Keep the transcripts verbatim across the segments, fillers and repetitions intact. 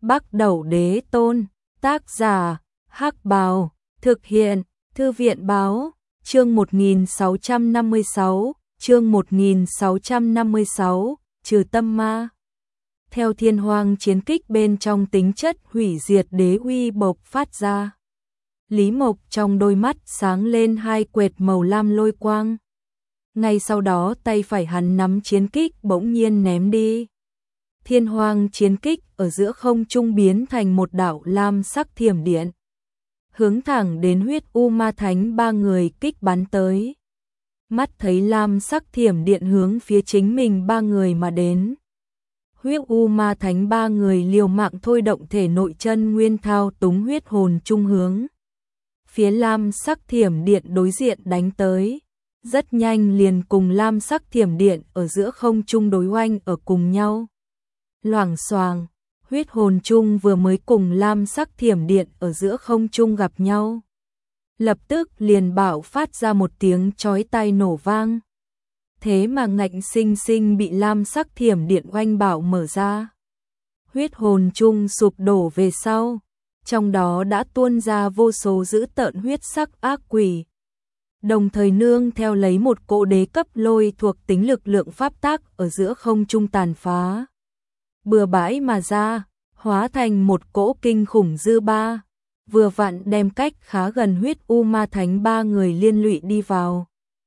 Bắc Đẩu Đế Tôn, tác giả, Hắc Bào, thực hiện, Thư viện báo, chương một nghìn sáu trăm năm mươi sáu, chương một nghìn sáu trăm năm mươi sáu, trừ tâm ma. Theo thiên hoang chiến kích bên trong tính chất hủy diệt đế uy bộc phát ra. Lý Mộc trong đôi mắt sáng lên hai quệt màu lam lôi quang. Ngay sau đó tay phải hắn nắm chiến kích bỗng nhiên ném đi. Thiên hoang chiến kích ở giữa không trung biến thành một đạo lam sắc thiểm điện. Hướng thẳng đến huyết u ma thánh ba người kích bắn tới. Mắt thấy lam sắc thiểm điện hướng phía chính mình ba người mà đến. Huyết u ma thánh ba người liều mạng thôi động thể nội chân nguyên thao túng huyết hồn trung hướng. Phía lam sắc thiểm điện đối diện đánh tới. Rất nhanh liền cùng lam sắc thiểm điện ở giữa không trung đối oanh ở cùng nhau. Loảng xoàng, huyết hồn chung vừa mới cùng lam sắc thiểm điện ở giữa không trung gặp nhau. Lập tức liền bạo phát ra một tiếng chói tai nổ vang. Thế mà ngạnh sinh sinh bị lam sắc thiểm điện oanh bạo mở ra. Huyết hồn chung sụp đổ về sau, trong đó đã tuôn ra vô số dữ tợn huyết sắc ác quỷ. Đồng thời nương theo lấy một cỗ đế cấp lôi thuộc tính lực lượng pháp tác ở giữa không trung tàn phá. Bừa bãi mà ra, hóa thành một cỗ kinh khủng dư ba, vừa vặn đem cách khá gần huyết u ma thánh ba người liên lụy đi vào.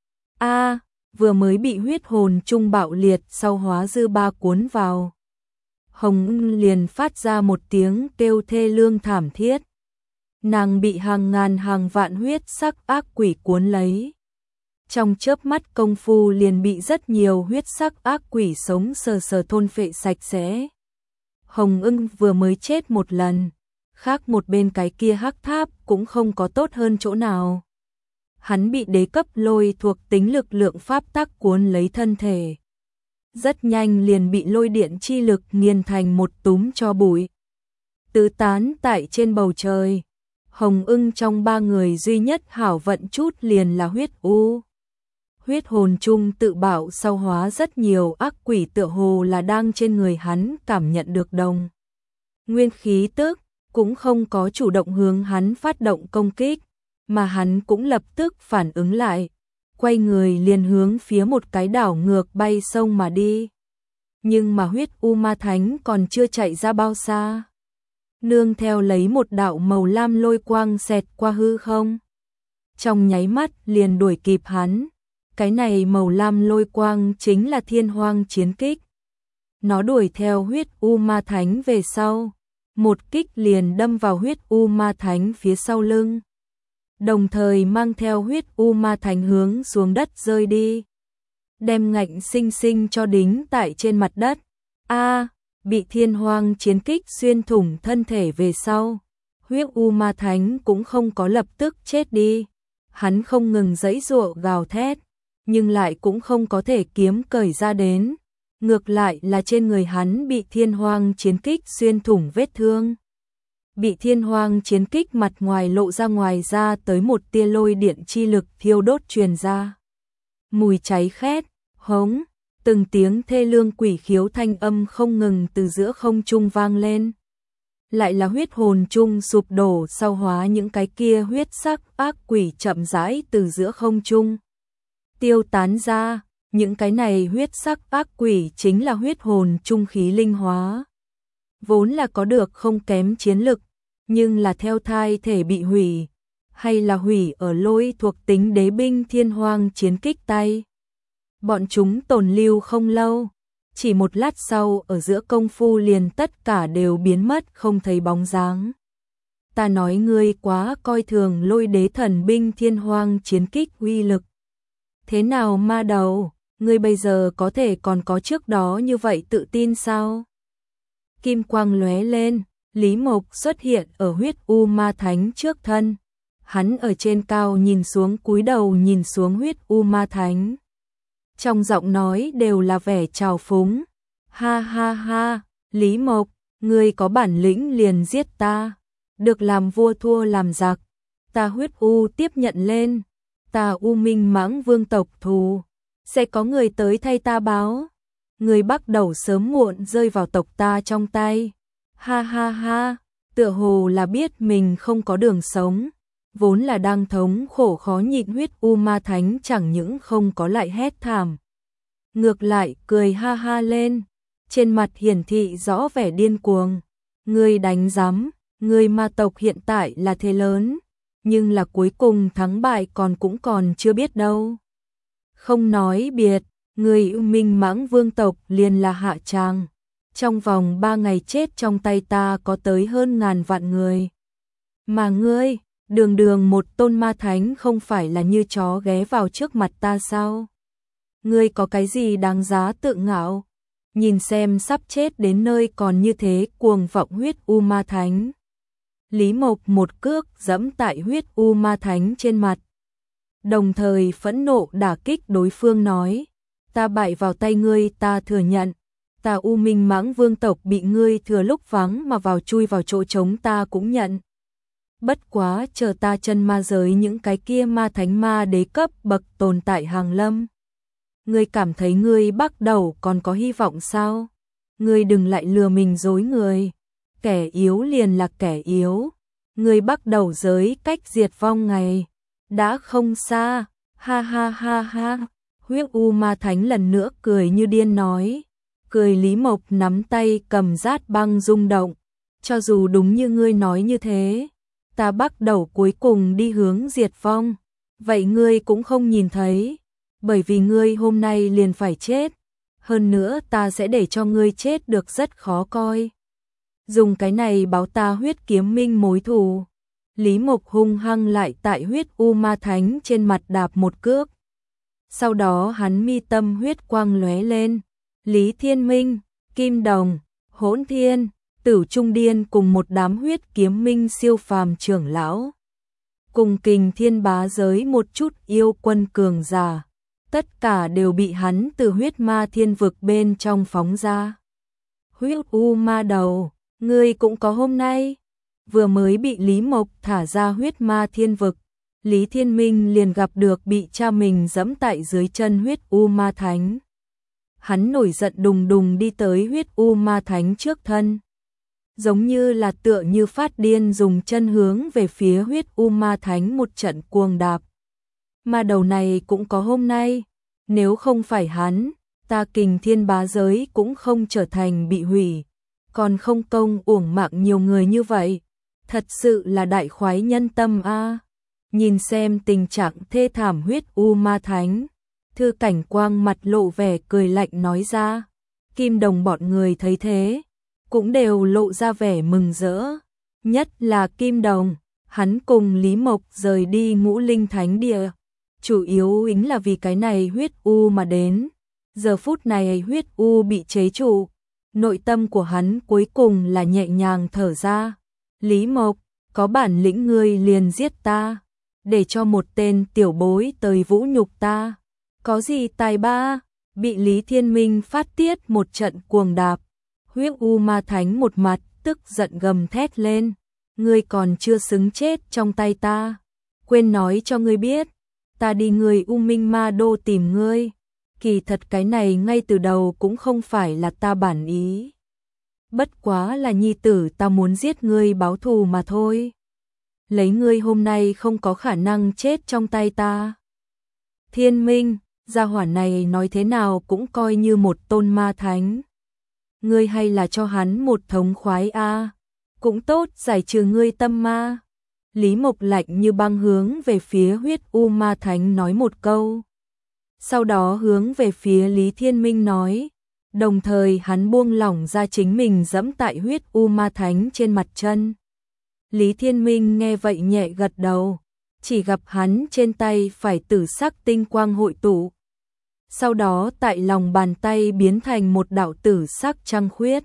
A, vừa mới bị huyết hồn trung bạo liệt sau hóa dư ba cuốn vào. Hồng Ưng liền phát ra một tiếng kêu thê lương thảm thiết. Nàng bị hàng ngàn hàng vạn huyết sắc ác quỷ cuốn lấy. Trong chớp mắt công phu liền bị rất nhiều huyết sắc ác quỷ sống sờ sờ thôn phệ sạch sẽ. Hồng Ưng vừa mới chết một lần, khác một bên cái kia hắc tháp cũng không có tốt hơn chỗ nào. Hắn bị đế cấp lôi thuộc tính lực lượng pháp tắc cuốn lấy thân thể. Rất nhanh liền bị lôi điện chi lực nghiền thành một túm tro bụi. Tứ tán tại trên bầu trời. Hồng Ưng trong ba người duy nhất hảo vận chút liền là huyết u. Huyết hồn chung tự bảo sau hóa rất nhiều ác quỷ tựa hồ là đang trên người hắn cảm nhận được đồng. Nguyên khí tức cũng không có chủ động hướng hắn phát động công kích, mà hắn cũng lập tức phản ứng lại, quay người liền hướng phía một cái đảo ngược bay sông mà đi. Nhưng mà huyết u ma thánh còn chưa chạy ra bao xa. Nương theo lấy một đạo màu lam lôi quang xẹt qua hư không. Trong nháy mắt liền đuổi kịp hắn. Cái này màu lam lôi quang chính là thiên hoang chiến kích. Nó đuổi theo huyết u ma thánh về sau. Một kích liền đâm vào huyết u ma thánh phía sau lưng. Đồng thời mang theo huyết u ma thánh hướng xuống đất rơi đi. Đem ngạnh sinh sinh cho đính tại trên mặt đất. A, bị thiên hoang chiến kích xuyên thủng thân thể về sau. Huyết u ma thánh cũng không có lập tức chết đi. Hắn không ngừng giãy giụa gào thét. Nhưng lại cũng không có thể kiếm cởi ra đến. Ngược lại là trên người hắn bị thiên hoang chiến kích xuyên thủng vết thương. Bị thiên hoang chiến kích mặt ngoài lộ ra ngoài ra tới một tia lôi điện chi lực thiêu đốt truyền ra. Mùi cháy khét, hống, từng tiếng thê lương quỷ khiếu thanh âm không ngừng từ giữa không trung vang lên. Lại là huyết hồn chung sụp đổ sau hóa những cái kia huyết sắc ác quỷ chậm rãi từ giữa không trung tiêu tán ra. Những cái này huyết sắc ác quỷ chính là huyết hồn trung khí linh hóa. Vốn là có được không kém chiến lực, nhưng là theo thai thể bị hủy, hay là hủy ở lôi thuộc tính đế binh thiên hoang chiến kích tay. Bọn chúng tồn lưu không lâu, chỉ một lát sau ở giữa công phu liền tất cả đều biến mất không thấy bóng dáng. Ta nói ngươi quá coi thường lôi đế thần binh thiên hoang chiến kích uy lực. Thế nào ma đầu, ngươi bây giờ có thể còn có trước đó như vậy tự tin sao? Kim quang lóe lên, Lý Mộc xuất hiện ở huyết u ma thánh trước thân. Hắn ở trên cao nhìn xuống cúi đầu nhìn xuống huyết u ma thánh. Trong giọng nói đều là vẻ trào phúng. Ha ha ha, Lý Mộc, ngươi có bản lĩnh liền giết ta. Được làm vua thua làm giặc. Ta huyết u tiếp nhận lên. Ta U Minh Mãng Vương tộc thù, sẽ có người tới thay ta báo. Người Bắc Đẩu sớm muộn rơi vào tộc ta trong tay. Ha ha ha, tựa hồ là biết mình không có đường sống, vốn là đang thống khổ khó nhịn huyết u ma thánh chẳng những không có lại hét thảm. Ngược lại cười ha ha lên, trên mặt hiển thị rõ vẻ điên cuồng. Ngươi đánh rắm, ngươi ma tộc hiện tại là thế lớn, nhưng là cuối cùng thắng bại còn cũng còn chưa biết đâu. Không nói biệt, ngươi Minh Mãng Vương tộc liền là hạ tràng. Trong vòng ba ngày chết trong tay ta có tới hơn ngàn vạn người. Mà ngươi, đường đường một tôn ma thánh không phải là như chó ghé vào trước mặt ta sao? Ngươi có cái gì đáng giá tự ngạo? Nhìn xem sắp chết đến nơi còn như thế cuồng vọng huyết u ma thánh. Lý Mộc một cước giẫm tại huyết u ma thánh trên mặt. Đồng thời phẫn nộ đả kích đối phương nói, ta bại vào tay ngươi ta thừa nhận, ta U Minh Mãng Vương tộc bị ngươi thừa lúc vắng mà vào chui vào chỗ trống ta cũng nhận. Bất quá chờ ta chân ma giới những cái kia ma thánh ma đế cấp bậc tồn tại hàng lâm. Ngươi cảm thấy ngươi bắt đầu còn có hy vọng sao? Ngươi đừng lại lừa mình dối người. Kẻ yếu liền là kẻ yếu. Ngươi bắt đầu giới cách diệt vong ngày đã không xa. Ha ha ha ha. Huyết u ma thánh lần nữa cười như điên nói. Cười Lý Mộc nắm tay cầm rát băng rung động. Cho dù đúng như ngươi nói như thế, ta bắt đầu cuối cùng đi hướng diệt vong. Vậy ngươi cũng không nhìn thấy. Bởi vì ngươi hôm nay liền phải chết, hơn nữa ta sẽ để cho ngươi chết được rất khó coi. Dùng cái này báo ta huyết kiếm minh mối thù. Lý Mộc hung hăng lại tại huyết u ma thánh trên mặt đạp một cước. Sau đó hắn mi tâm huyết quang lóe lên. Lý Thiên Minh, Kim Đồng, Hỗn Thiên, Tử Trung Điên cùng một đám huyết kiếm minh siêu phàm trưởng lão. Cùng Kình Thiên bá giới một chút yêu quân cường giả. Tất cả đều bị hắn từ huyết ma thiên vực bên trong phóng ra. Huyết u ma đầu, ngươi cũng có hôm nay. Vừa mới bị Lý Mộc thả ra huyết ma thiên vực, Lý Thiên Minh liền gặp được bị cha mình giẫm tại dưới chân huyết u ma thánh. Hắn nổi giận đùng đùng đi tới huyết u ma thánh trước thân. Giống như là tựa như phát điên dùng chân hướng về phía huyết u ma thánh một trận cuồng đạp. Mà đầu này cũng có hôm nay, nếu không phải hắn, ta Kình Thiên bá giới cũng không trở thành bị hủy, còn không công uổng mạng nhiều người như vậy, thật sự là đại khoái nhân tâm a. Nhìn xem tình trạng thê thảm huyết u ma thánh, Thư Cảnh Quang mặt lộ vẻ cười lạnh nói ra, Kim Đồng bọn người thấy thế, cũng đều lộ ra vẻ mừng rỡ, nhất là Kim Đồng, hắn cùng Lý Mộc rời đi Ngũ Linh Thánh Địa. Chủ yếu ính là vì cái này huyết u mà đến. Giờ phút này huyết u bị chế trụ, nội tâm của hắn cuối cùng là nhẹ nhàng thở ra. Lý Mộc, có bản lĩnh ngươi liền giết ta, để cho một tên tiểu bối tới vũ nhục ta. Có gì tài ba? Bị Lý Thiên Minh phát tiết một trận cuồng đạp. Huyết u ma thánh một mặt tức giận gầm thét lên. Ngươi còn chưa xứng chết trong tay ta. Quên nói cho ngươi biết. Ta đi người U Minh Ma Đô tìm ngươi. Kỳ thật cái này ngay từ đầu cũng không phải là ta bản ý. Bất quá là nhi tử ta muốn giết ngươi báo thù mà thôi. Lấy ngươi hôm nay không có khả năng chết trong tay ta. Thiên Minh, gia hỏa này nói thế nào cũng coi như một tôn ma thánh. Ngươi hay là cho hắn một thống khoái a, cũng tốt giải trừ ngươi tâm ma. Lý Mộc lạnh như băng hướng về phía huyết u ma thánh nói một câu. Sau đó hướng về phía Lý Thiên Minh nói, đồng thời hắn buông lỏng ra chính mình giẫm tại huyết u ma thánh trên mặt chân. Lý Thiên Minh nghe vậy nhẹ gật đầu, chỉ gặp hắn trên tay phải tử sắc tinh quang hội tụ. Sau đó tại lòng bàn tay biến thành một đạo tử sắc trăng khuyết.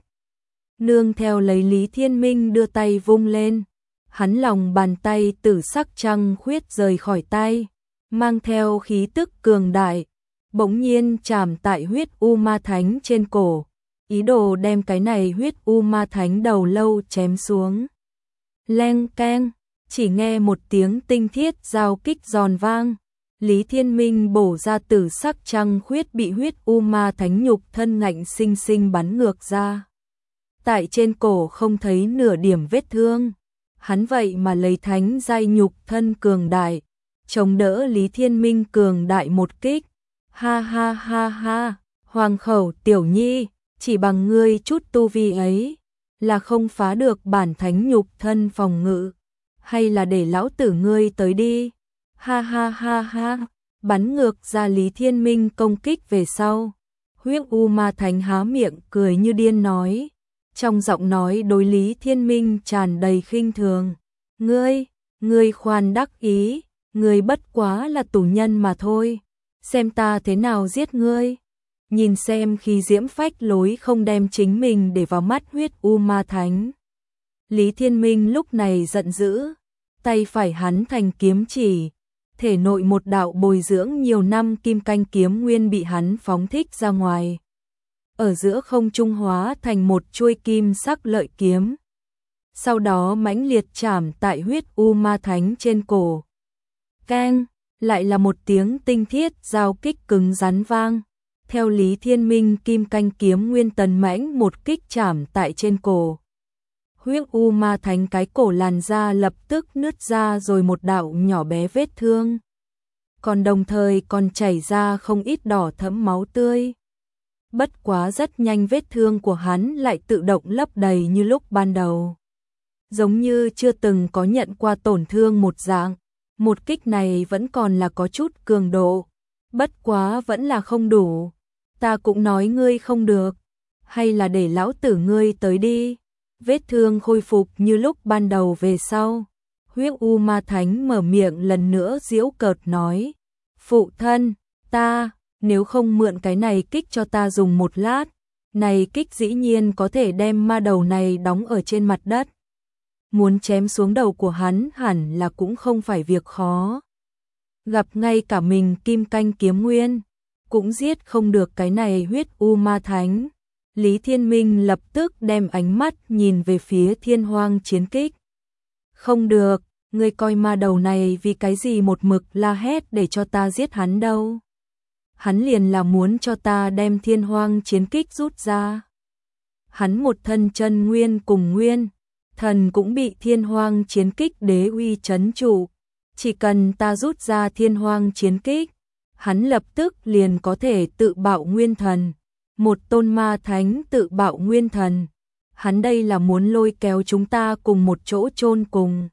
Nương theo lấy Lý Thiên Minh đưa tay vung lên. Hắn lòng bàn tay tử sắc trăng khuyết rời khỏi tay, mang theo khí tức cường đại, bỗng nhiên chạm tại huyết u ma thánh trên cổ, ý đồ đem cái này huyết u ma thánh đầu lâu chém xuống. Leng keng, chỉ nghe một tiếng tinh thiết giao kích giòn vang, Lý Thiên Minh bổ ra tử sắc trăng khuyết bị huyết u ma thánh nhục thân ngạnh sinh sinh bắn ngược ra. tại trên cổ không thấy nửa điểm vết thương. Hắn vậy mà lấy thánh giai nhục thân cường đại, chống đỡ Lý Thiên Minh cường đại một kích. Ha ha ha ha, Hoàng khẩu tiểu nhi, chỉ bằng ngươi chút tu vi ấy, là không phá được bản thánh nhục thân phòng ngự, hay là để lão tử ngươi tới đi. Ha ha ha ha, bắn ngược ra Lý Thiên Minh công kích về sau. Huyết U Ma Thánh há miệng cười như điên nói, trong giọng nói đối Lý Thiên Minh tràn đầy khinh thường. Ngươi, ngươi khoan đắc ý, ngươi bất quá là tù nhân mà thôi, xem ta thế nào giết ngươi. Nhìn xem khi diễm phách lối không đem chính mình để vào mắt Huyết U Ma Thánh. Lý Thiên Minh lúc này giận dữ, tay phải hắn thành kiếm chỉ, thể nội một đạo bồi dưỡng nhiều năm kim canh kiếm nguyên bị hắn phóng thích ra ngoài. Ở giữa không trung hóa thành một chuôi kim sắc lợi kiếm. Sau đó mãnh liệt chạm tại Huyết U Ma Thánh trên cổ. Keng, lại là một tiếng tinh thiết giao kích cứng rắn vang. Theo Lý Thiên Minh kim canh kiếm nguyên tần mãnh một kích chạm tại trên cổ. Huyết U Ma Thánh cái cổ làn da lập tức nứt ra rồi một đạo nhỏ bé vết thương. Còn đồng thời còn chảy ra không ít đỏ thẫm máu tươi. Bất quá rất nhanh vết thương của hắn lại tự động lấp đầy như lúc ban đầu. Giống như chưa từng có nhận qua tổn thương một dạng. Một kích này vẫn còn là có chút cường độ. Bất quá vẫn là không đủ. Ta cũng nói ngươi không được. Hay là để lão tử ngươi tới đi. Vết thương khôi phục như lúc ban đầu về sau. Huyết U Ma Thánh mở miệng lần nữa giễu cợt nói. Phụ thân, ta, nếu không mượn cái này kích cho ta dùng một lát. Này kích dĩ nhiên có thể đem ma đầu này đóng ở trên mặt đất. Muốn chém xuống đầu của hắn hẳn là cũng không phải việc khó. Gặp ngay cả mình kim canh kiếm nguyên, cũng giết không được cái này Huyết U Ma Thánh. Lý Thiên Minh lập tức đem ánh mắt nhìn về phía Thiên Hoang chiến kích. Không được, ngươi coi ma đầu này vì cái gì một mực la hét để cho ta giết hắn đâu. Hắn liền là muốn cho ta đem Thiên Hoang chiến kích rút ra. Hắn một thân chân nguyên cùng nguyên, thần cũng bị Thiên Hoang chiến kích đế uy trấn trụ. Chỉ cần ta rút ra Thiên Hoang chiến kích, hắn lập tức liền có thể tự bạo nguyên thần. Một tôn ma thánh tự bạo nguyên thần. Hắn đây là muốn lôi kéo chúng ta cùng một chỗ chôn cùng.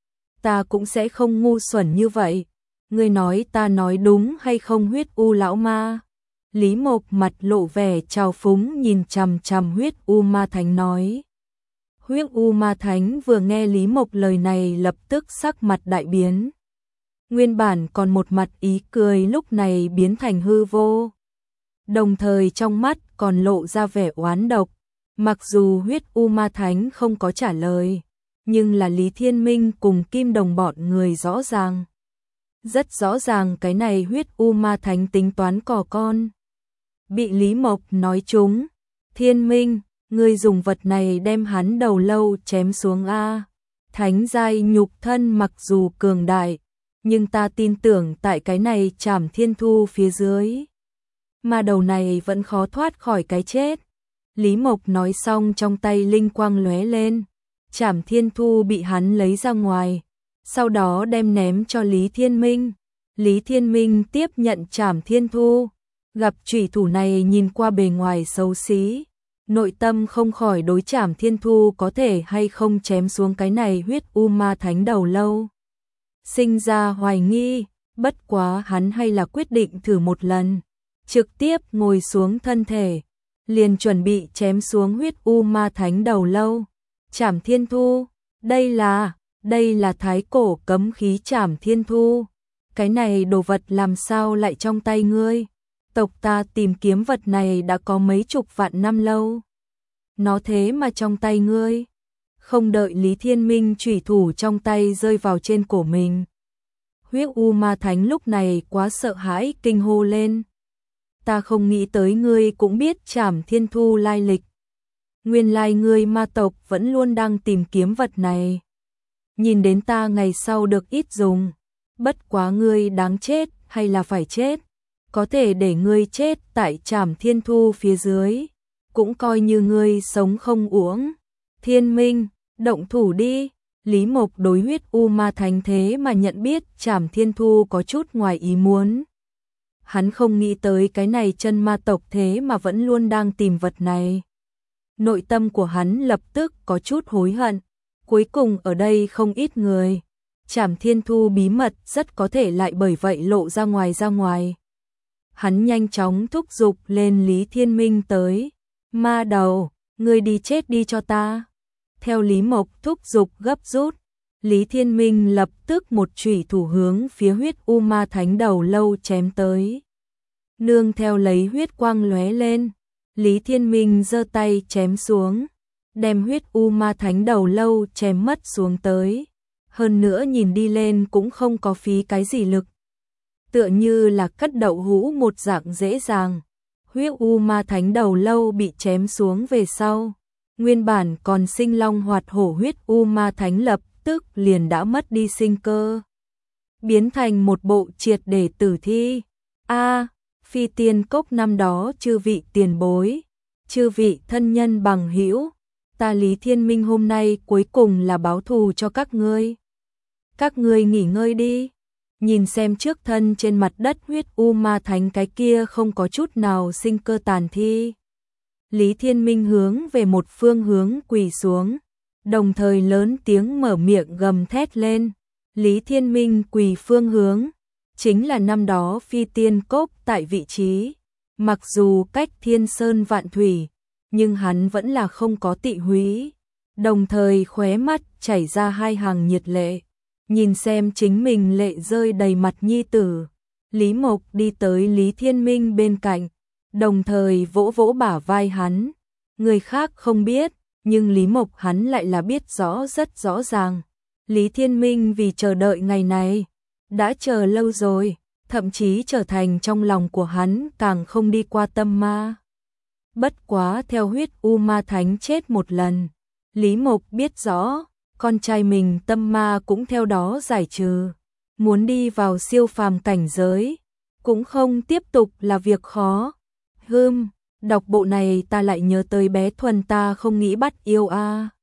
Ta cũng sẽ không ngu xuẩn như vậy. Ngươi nói ta nói đúng hay không Huyết U lão ma? Lý Mộc mặt lộ vẻ trào phúng nhìn chằm chằm Huyết U Ma Thánh nói. Huyết U Ma Thánh vừa nghe Lý Mộc lời này lập tức sắc mặt đại biến. Nguyên bản còn một mặt ý cười lúc này biến thành hư vô. Đồng thời trong mắt còn lộ ra vẻ oán độc. Mặc dù Huyết U Ma Thánh không có trả lời, nhưng là Lý Thiên Minh cùng Kim Đồng bọn người rõ ràng. Rất rõ ràng cái này Huyết U Ma Thánh tính toán cò con. Bị Lý Mộc nói trúng. Thiên Minh, ngươi dùng vật này đem hắn đầu lâu chém xuống a. Thánh giai nhục thân mặc dù cường đại, nhưng ta tin tưởng tại cái này Trảm Thiên Thu phía dưới, mà đầu này vẫn khó thoát khỏi cái chết. Lý Mộc nói xong trong tay linh quang lóe lên, Trảm Thiên Thu bị hắn lấy ra ngoài, sau đó đem ném cho Lý Thiên Minh. Lý Thiên Minh tiếp nhận Trảm Thiên Thu, gặp chủy thủ này nhìn qua bề ngoài xấu xí, nội tâm không khỏi đối Trảm Thiên Thu có thể hay không chém xuống cái này Huyết U Ma Thánh đầu lâu sinh ra hoài nghi. Bất quá hắn hay là quyết định thử một lần, trực tiếp ngồi xuống thân thể, liền chuẩn bị chém xuống Huyết U Ma Thánh đầu lâu. Trảm Thiên Thu, đây là, đây là thái cổ cấm khí Trảm Thiên Thu. Cái này đồ vật làm sao lại trong tay ngươi? Tộc ta tìm kiếm vật này đã có mấy chục vạn năm lâu. Nó thế mà trong tay ngươi. Không đợi Lý Thiên Minh chủy thủ trong tay rơi vào trên cổ mình, Huyết U Ma Thánh lúc này quá sợ hãi kinh hô lên. Ta không nghĩ tới ngươi cũng biết Trảm Thiên Thu lai lịch. Nguyên lai ngươi ma tộc vẫn luôn đang tìm kiếm vật này. Nhìn đến ta ngày sau được ít dùng. Bất quá ngươi đáng chết hay là phải chết? Có thể để ngươi chết tại Trảm Thiên Thu phía dưới. cũng coi như ngươi sống không uổng. Thiên Minh, động thủ đi. Lý Mộc đối huyết u ma thánh thế mà nhận biết Trảm Thiên Thu có chút ngoài ý muốn. Hắn không nghĩ tới cái này chân ma tộc thế mà vẫn luôn đang tìm vật này. Nội tâm của hắn lập tức có chút hối hận. Cuối cùng ở đây không ít người. Trảm Thiên Thu bí mật rất có thể lại bởi vậy lộ ra ngoài ra ngoài. Hắn nhanh chóng thúc giục lên Lý Thiên Minh tới. Ma đầu, ngươi đi chết đi cho ta. Theo Lý Mộc thúc giục gấp rút, Lý Thiên Minh lập tức một chủy thủ hướng phía huyết u ma thánh đầu lâu chém tới. Nương theo lấy huyết quang lóe lên, Lý Thiên Minh giơ tay chém xuống, đem huyết u ma thánh đầu lâu chém mất xuống tới. Hơn nữa nhìn đi lên cũng không có phí cái gì lực. Tựa như là cắt đậu hũ một dạng dễ dàng. Huyết u ma thánh đầu lâu bị chém xuống về sau. Nguyên bản còn sinh long hoạt hổ huyết u ma thánh lập tức liền đã mất đi sinh cơ. Biến thành một bộ triệt để tử thi. A, Phi Tiên Cốc năm đó chư vị tiền bối, chư vị thân nhân bằng hữu, ta Lý Thiên Minh hôm nay cuối cùng là báo thù cho các ngươi. Các ngươi nghỉ ngơi đi. Nhìn xem trước thân trên mặt đất huyết u ma thánh cái kia không có chút nào sinh cơ tàn thi. Lý Thiên Minh hướng về một phương hướng quỳ xuống, đồng thời lớn tiếng mở miệng gầm thét lên. Lý Thiên Minh quỳ phương hướng, chính là năm đó Phi Tiên Cốc tại vị trí. Mặc dù cách thiên sơn vạn thủy, nhưng hắn vẫn là không có tị húy. Đồng thời khóe mắt chảy ra hai hàng nhiệt lệ. Nhìn xem chính mình lệ rơi đầy mặt nhi tử. Lý Mộc đi tới Lý Thiên Minh bên cạnh, đồng thời vỗ vỗ bả vai hắn. Người khác không biết, nhưng Lý Mộc hắn lại là biết rõ rất rõ ràng. Lý Thiên Minh vì chờ đợi ngày này, đã chờ lâu rồi, thậm chí trở thành trong lòng của hắn càng không đi qua tâm ma. Bất quá theo huyết u ma thánh chết một lần, Lý Mộc biết rõ, con trai mình tâm ma cũng theo đó giải trừ. Muốn đi vào siêu phàm cảnh giới, cũng không tiếp tục là việc khó. Hừm, đọc bộ này ta lại nhớ tới bé Thuần ta không nghĩ bắt yêu a.